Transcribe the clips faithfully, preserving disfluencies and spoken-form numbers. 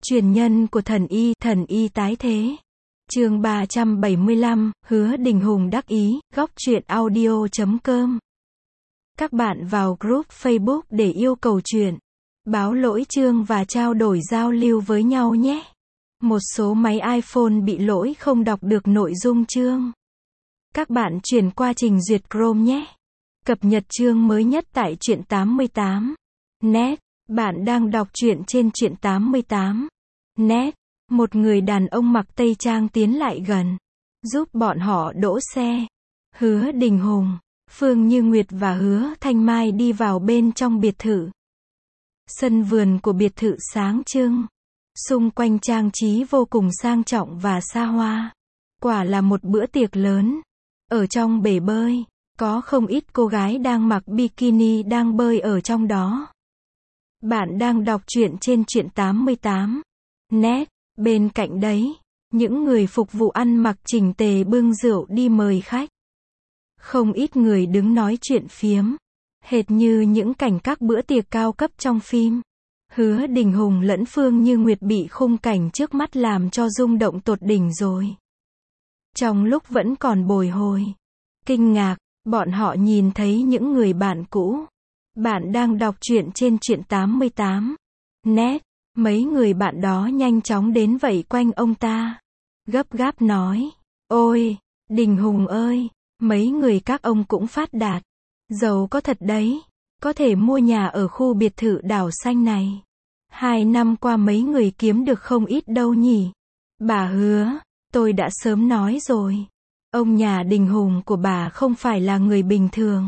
Truyền nhân của thần y, thần y tái thế. Chương ba trăm bảy mươi lăm, Hứa Đình Hùng đắc ý, góc truyện audio chấm com. Các bạn vào group Facebook để yêu cầu truyện, báo lỗi chương và trao đổi giao lưu với nhau nhé. Một số máy iPhone bị lỗi không đọc được nội dung chương. Các bạn chuyển qua trình duyệt Chrome nhé. Cập nhật chương mới nhất tại truyện tám mươi tám net. Bạn đang đọc truyện trên truyện tám mươi tám net. Một người đàn ông mặc tây trang tiến lại gần, giúp bọn họ đỗ xe. Hứa Đình Hùng, Phương Như Nguyệt và Hứa Thanh Mai đi vào bên trong biệt thự. Sân vườn của biệt thự sáng trưng, xung quanh trang trí vô cùng sang trọng và xa hoa. Quả là một bữa tiệc lớn. Ở trong bể bơi, có không ít cô gái đang mặc bikini đang bơi ở trong đó. Bạn đang đọc truyện trên truyện tám mươi tám net. Bên cạnh đấy, những người phục vụ ăn mặc chỉnh tề bưng rượu đi mời khách. Không ít người đứng nói chuyện phiếm, hệt như những cảnh các bữa tiệc cao cấp trong phim. Hứa Đình Hùng lẫn Phương Như Nguyệt bị khung cảnh trước mắt làm cho rung động tột đỉnh rồi. Trong lúc vẫn còn bồi hồi, kinh ngạc, bọn họ nhìn thấy những người bạn cũ. Bạn đang đọc truyện trên truyện tám mươi tám net. Mấy người bạn đó nhanh chóng đến vây quanh ông ta, gấp gáp nói: "Ôi, Đình Hùng ơi, mấy người các ông cũng phát đạt, giàu có thật đấy, có thể mua nhà ở khu biệt thự đảo xanh này. Hai năm qua mấy người kiếm được không ít đâu nhỉ?" "Bà Hứa, tôi đã sớm nói rồi, ông nhà Đình Hùng của bà không phải là người bình thường.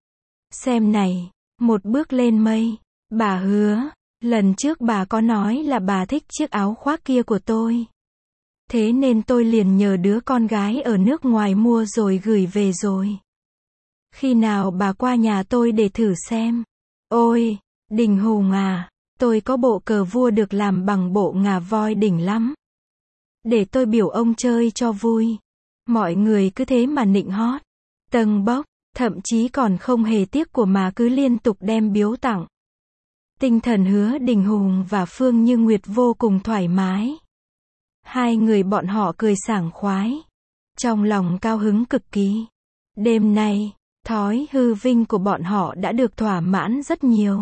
Xem này, một bước lên mây. Bà Hứa, lần trước bà có nói là bà thích chiếc áo khoác kia của tôi. Thế nên tôi liền nhờ đứa con gái ở nước ngoài mua rồi gửi về rồi. Khi nào bà qua nhà tôi để thử xem. Ôi, Đình Hùng à, tôi có bộ cờ vua được làm bằng bộ ngà voi đỉnh lắm. Để tôi biểu ông chơi cho vui." Mọi người cứ thế mà nịnh hót, tâng bốc, thậm chí còn không hề tiếc của mà cứ liên tục đem biếu tặng. Tinh thần Hứa Đình Hùng và Phương Như Nguyệt vô cùng thoải mái. Hai người bọn họ cười sảng khoái, trong lòng cao hứng cực kỳ. Đêm nay, thói hư vinh của bọn họ đã được thỏa mãn rất nhiều.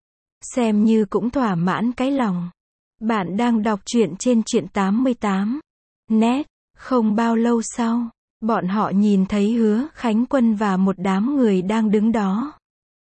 Xem như cũng thỏa mãn cái lòng. Bạn đang đọc truyện trên truyện tám mươi tám net. Không bao lâu sau, bọn họ nhìn thấy Hứa Khánh Quân và một đám người đang đứng đó.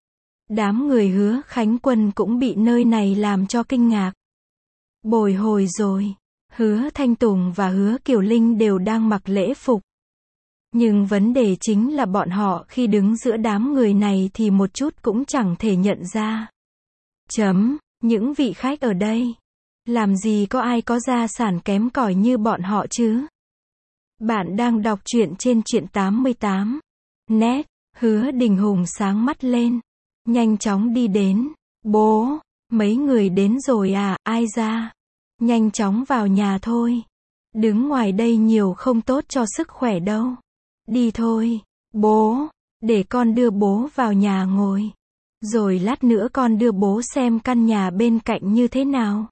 Đám người Hứa Khánh Quân cũng bị nơi này làm cho kinh ngạc. Bồi hồi rồi, Hứa Thanh Tùng và Hứa Kiều Linh đều đang mặc lễ phục. Nhưng vấn đề chính là bọn họ khi đứng giữa đám người này thì một chút cũng chẳng thể nhận ra. Chấm, những vị khách ở đây, làm gì có ai có gia sản kém cỏi như bọn họ chứ? Bạn đang đọc truyện trên truyện tám mươi tám net. Hứa Đình Hùng sáng mắt lên, nhanh chóng đi đến. "Bố, mấy người đến rồi à, ai ra? Nhanh chóng vào nhà thôi. Đứng ngoài đây nhiều không tốt cho sức khỏe đâu. Đi thôi, bố, để con đưa bố vào nhà ngồi. Rồi lát nữa con đưa bố xem căn nhà bên cạnh như thế nào.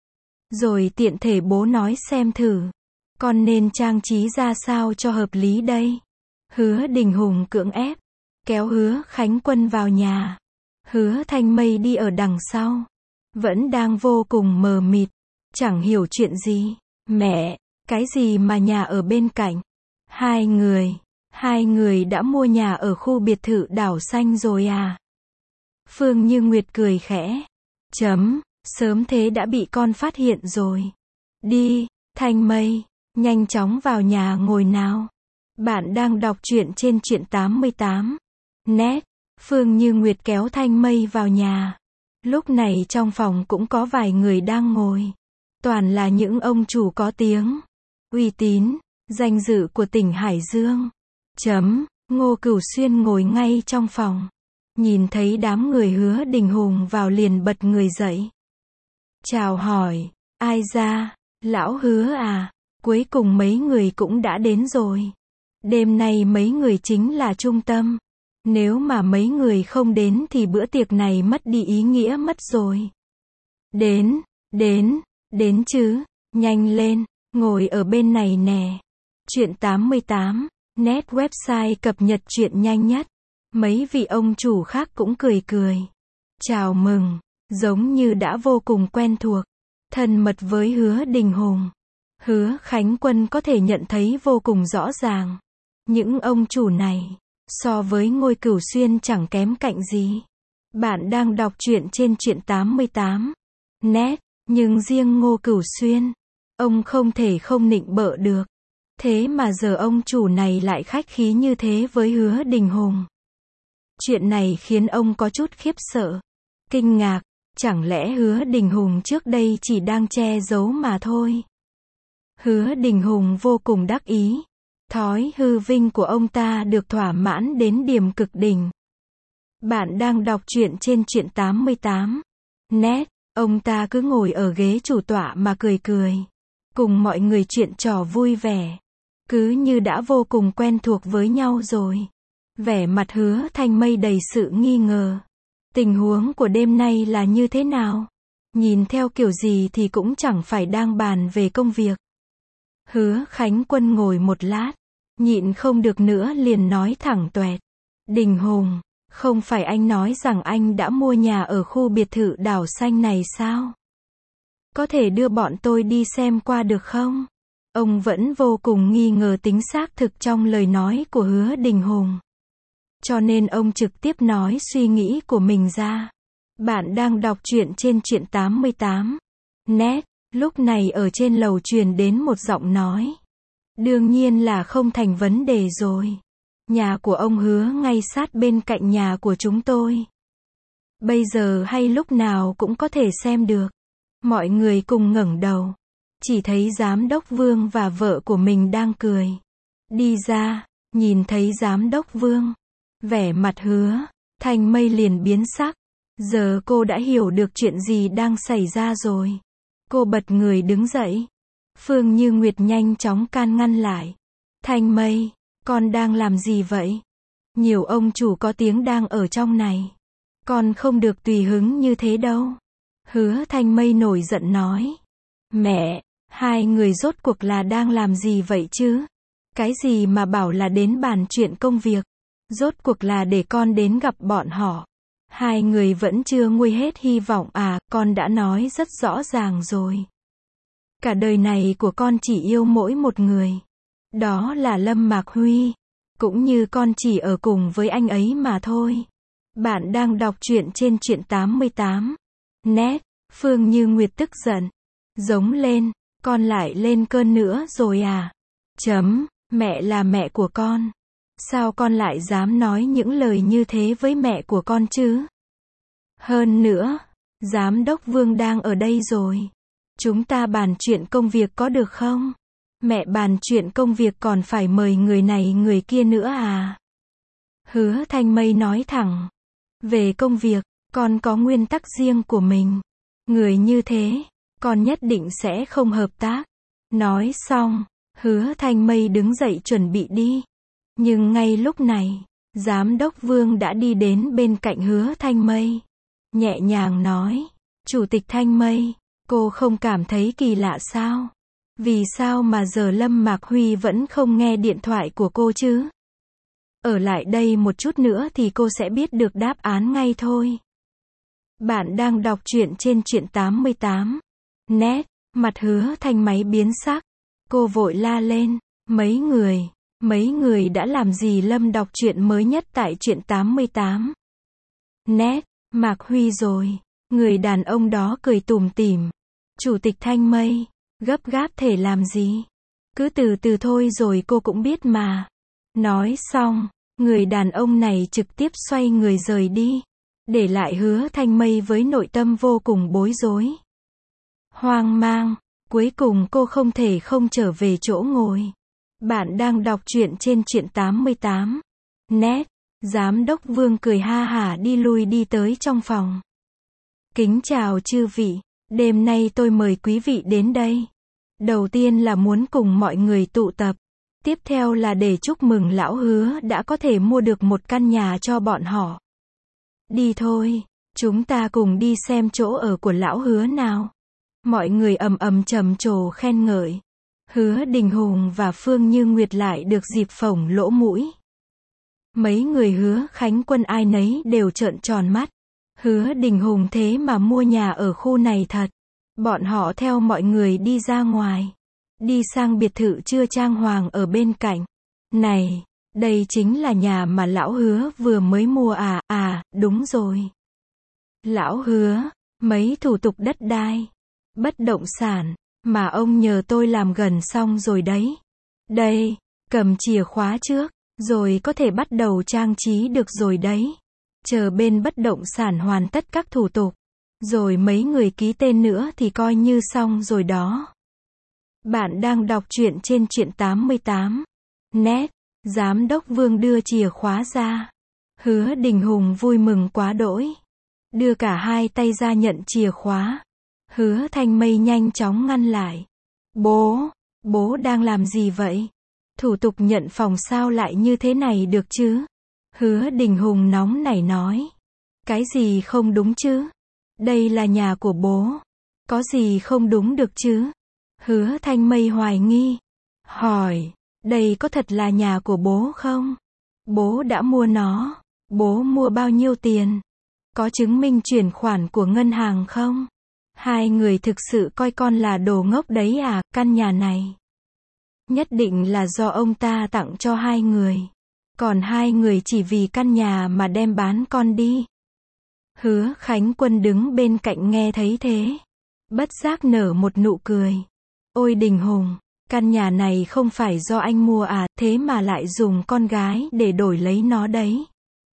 Rồi tiện thể bố nói xem thử, con nên trang trí ra sao cho hợp lý đây." Hứa Đình Hùng cưỡng ép, kéo Hứa Khánh Quân vào nhà. Hứa Thanh Mây đi ở đằng sau, vẫn đang vô cùng mờ mịt, chẳng hiểu chuyện gì. "Mẹ, cái gì mà nhà ở bên cạnh? Hai người, hai người đã mua nhà ở khu biệt thự đảo xanh rồi à?" Phương Như Nguyệt cười khẽ. Chấm, sớm thế đã bị con phát hiện rồi. "Đi, Thanh Mây, nhanh chóng vào nhà ngồi nào." Bạn đang đọc truyện trên truyện tám mươi tám net. Phương Như Nguyệt kéo Thanh Mây vào nhà. Lúc này trong phòng cũng có vài người đang ngồi. Toàn là những ông chủ có tiếng, uy tín, danh dự của tỉnh Hải Dương. Chấm, Ngô Cửu Xuyên ngồi ngay trong phòng. Nhìn thấy đám người Hứa Đình Hùng vào liền bật người dậy. Chào hỏi, "Ai ra, lão Hứa à, cuối cùng mấy người cũng đã đến rồi. Đêm nay mấy người chính là trung tâm. Nếu mà mấy người không đến thì bữa tiệc này mất đi ý nghĩa mất rồi." "Đến, đến, Đến chứ, nhanh lên, ngồi ở bên này nè. Chuyện tám mươi tám, net website cập nhật chuyện nhanh nhất. Mấy vị ông chủ khác cũng cười cười. Chào mừng, giống như đã vô cùng quen thuộc, thân mật với Hứa Đình Hùng. Hứa Khánh Quân có thể nhận thấy vô cùng rõ ràng. Những ông chủ này, so với Ngôi Cửu Xuyên chẳng kém cạnh gì. Bạn đang đọc truyện trên truyện tám mươi tám. Net, nhưng riêng Ngô Cửu Xuyên, ông không thể không nịnh bợ được. Thế mà giờ ông chủ này lại khách khí như thế với Hứa Đình Hùng. Chuyện này khiến ông có chút khiếp sợ, kinh ngạc, chẳng lẽ Hứa Đình Hùng trước đây chỉ đang che giấu mà thôi. Hứa Đình Hùng vô cùng đắc ý, thói hư vinh của ông ta được thỏa mãn đến điểm cực đỉnh. Bạn đang đọc truyện trên truyện tám mươi tám. Net, ông ta cứ ngồi ở ghế chủ tọa mà cười cười, cùng mọi người chuyện trò vui vẻ, cứ như đã vô cùng quen thuộc với nhau rồi. Vẻ mặt Hứa Thanh Mây đầy sự nghi ngờ. Tình huống của đêm nay là như thế nào? Nhìn theo kiểu gì thì cũng chẳng phải đang bàn về công việc. Hứa Khánh Quân ngồi một lát, nhịn không được nữa liền nói thẳng toẹt. Đình Hùng, không phải anh nói rằng anh đã mua nhà ở khu biệt thự đảo xanh này sao? Có thể đưa bọn tôi đi xem qua được không? Ông vẫn vô cùng nghi ngờ tính xác thực trong lời nói của Hứa Đình Hùng. Cho nên ông trực tiếp nói suy nghĩ của mình ra. Bạn đang đọc truyện trên truyện tám mươi tám. Net, lúc này ở trên lầu truyền đến một giọng nói. Đương nhiên là không thành vấn đề rồi. Nhà của ông Hứa ngay sát bên cạnh nhà của chúng tôi. Bây giờ hay lúc nào cũng có thể xem được. Mọi người cùng ngẩng đầu. Chỉ thấy giám đốc Vương và vợ của mình đang cười. Đi ra, nhìn thấy giám đốc Vương. Vẻ mặt Hứa Thanh Mây liền biến sắc. Giờ cô đã hiểu được chuyện gì đang xảy ra rồi. Cô bật người đứng dậy. Phương Như Nguyệt nhanh chóng can ngăn lại. Thanh Mây, con đang làm gì vậy? Nhiều ông chủ có tiếng đang ở trong này. Con không được tùy hứng như thế đâu. Hứa Thanh Mây nổi giận nói. Mẹ, hai người rốt cuộc là đang làm gì vậy chứ? Cái gì mà bảo là đến bàn chuyện công việc? Rốt cuộc là để con đến gặp bọn họ. Hai người vẫn chưa nguôi hết hy vọng à, con đã nói rất rõ ràng rồi. Cả đời này của con chỉ yêu mỗi một người. Đó là Lâm Mạc Huy. Cũng như con chỉ ở cùng với anh ấy mà thôi. Bạn đang đọc truyện trên truyện tám mươi tám. Net, Phương Như Nguyệt tức giận. Giống lên, con lại lên cơn nữa rồi à? Chấm, mẹ là mẹ của con. Sao con lại dám nói những lời như thế với mẹ của con chứ? Hơn nữa, giám đốc Vương đang ở đây rồi. Chúng ta bàn chuyện công việc có được không? Mẹ bàn chuyện công việc còn phải mời người này người kia nữa à? Hứa Thanh Mây nói thẳng. Về công việc, con có nguyên tắc riêng của mình. Người như thế, con nhất định sẽ không hợp tác. Nói xong, Hứa Thanh Mây đứng dậy chuẩn bị đi. Nhưng ngay lúc này, giám đốc Vương đã đi đến bên cạnh Hứa Thanh Mây. Nhẹ nhàng nói, Chủ tịch Thanh Mây, cô không cảm thấy kỳ lạ sao? Vì sao mà giờ Lâm Mạc Huy vẫn không nghe điện thoại của cô chứ? Ở lại đây một chút nữa thì cô sẽ biết được đáp án ngay thôi. Bạn đang đọc truyện trên truyện tám mươi tám. Net, mặt Hứa Thanh Máy biến sắc. Cô vội la lên, mấy người, mấy người đã làm gì? Lâm đọc truyện mới nhất tại truyện tám mươi tám. Net, Mạc Huy rồi. Người đàn ông đó cười tủm tỉm. Chủ tịch Thanh Mây, gấp gáp thể làm gì? Cứ từ từ thôi rồi cô cũng biết mà. Nói xong, người đàn ông này trực tiếp xoay người rời đi. Để lại Hứa Thanh Mây với nội tâm vô cùng bối rối. Hoang mang, cuối cùng cô không thể không trở về chỗ ngồi. Bạn đang đọc truyện trên truyện tám mươi tám. Net, giám đốc Vương cười ha hả đi lui đi tới trong phòng. Kính chào chư vị, đêm nay tôi mời quý vị đến đây. Đầu tiên là muốn cùng mọi người tụ tập. Tiếp theo là để chúc mừng lão Hứa đã có thể mua được một căn nhà cho bọn họ. Đi thôi, chúng ta cùng đi xem chỗ ở của lão Hứa nào. Mọi người ầm ầm trầm trồ khen ngợi. Hứa Đình Hùng và Phương Như Nguyệt lại được dịp phồng lỗ mũi. Mấy người Hứa Khánh Quân ai nấy đều trợn tròn mắt. Hứa Đình Hùng thế mà mua nhà ở khu này thật. Bọn họ theo mọi người đi ra ngoài. Đi sang biệt thự chưa trang hoàng ở bên cạnh. Này, đây chính là nhà mà lão Hứa vừa mới mua à, à, đúng rồi. Lão Hứa, mấy thủ tục đất đai, bất động sản, mà ông nhờ tôi làm gần xong rồi đấy. Đây, cầm chìa khóa trước, rồi có thể bắt đầu trang trí được rồi đấy. Chờ bên bất động sản hoàn tất các thủ tục, rồi mấy người ký tên nữa thì coi như xong rồi đó. Bạn đang đọc truyện trên truyện tám mươi tám. Net, Giám đốc Vương đưa chìa khóa ra. Hứa Đình Hùng vui mừng quá đỗi. Đưa cả hai tay ra nhận chìa khóa. Hứa Thanh Mây nhanh chóng ngăn lại. Bố, bố đang làm gì vậy? Thủ tục nhận phòng sao lại như thế này được chứ? Hứa Đình Hùng nóng nảy nói. Cái gì không đúng chứ? Đây là nhà của bố. Có gì không đúng được chứ? Hứa Thanh Mây hoài nghi. Hỏi, đây có thật là nhà của bố không? Bố đã mua nó. Bố mua bao nhiêu tiền? Có chứng minh chuyển khoản của ngân hàng không? Hai người thực sự coi con là đồ ngốc đấy à, căn nhà này. Nhất định là do ông ta tặng cho hai người. Còn hai người chỉ vì căn nhà mà đem bán con đi. Hứa Khánh Quân đứng bên cạnh nghe thấy thế. Bất giác nở một nụ cười. Ôi Đình Hùng, căn nhà này không phải do anh mua à, thế mà lại dùng con gái để đổi lấy nó đấy.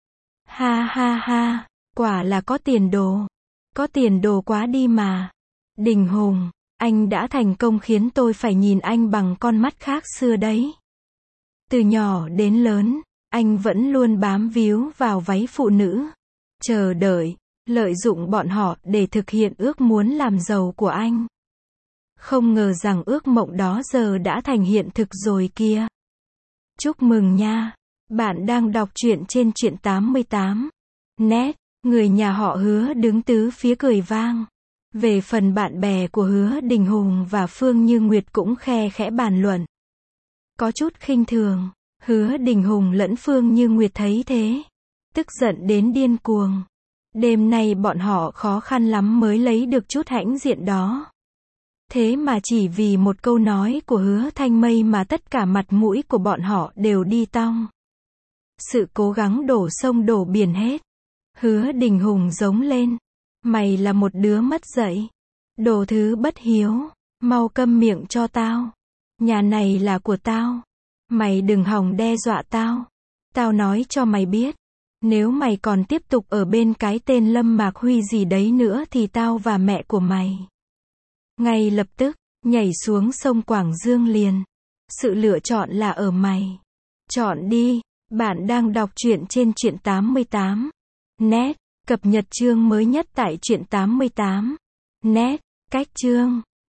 Ha ha ha, quả là có tiền đồ. Có tiền đồ quá đi mà. Đình Hùng, anh đã thành công khiến tôi phải nhìn anh bằng con mắt khác xưa đấy. Từ nhỏ đến lớn, anh vẫn luôn bám víu vào váy phụ nữ. Chờ đợi, lợi dụng bọn họ để thực hiện ước muốn làm giàu của anh. Không ngờ rằng ước mộng đó giờ đã thành hiện thực rồi kia. Chúc mừng nha. Bạn đang đọc truyện trên truyện tám mươi tám. Net, người nhà họ Hứa đứng tứ phía cười vang. Về phần bạn bè của Hứa Đình Hùng và Phương Như Nguyệt cũng khe khẽ bàn luận. Có chút khinh thường. Hứa Đình Hùng lẫn Phương Như Nguyệt thấy thế, tức giận đến điên cuồng. Đêm nay bọn họ khó khăn lắm mới lấy được chút hãnh diện đó. Thế mà chỉ vì một câu nói của Hứa Thanh Mây mà tất cả mặt mũi của bọn họ đều đi tong. Sự cố gắng đổ sông đổ biển hết. Hứa Đình Hùng giống lên. Mày là một đứa mất dạy. Đồ thứ bất hiếu. Mau câm miệng cho tao. Nhà này là của tao. Mày đừng hòng đe dọa tao. Tao nói cho mày biết. Nếu mày còn tiếp tục ở bên cái tên Lâm Mạc Huy gì đấy nữa thì tao và mẹ của mày ngay lập tức nhảy xuống sông Quảng Dương liền. Sự lựa chọn là ở mày. Chọn đi. Bạn đang đọc truyện trên truyện tám mươi tám. Net, cập nhật chương mới nhất tại truyện tám mươi tám. Net, cách chương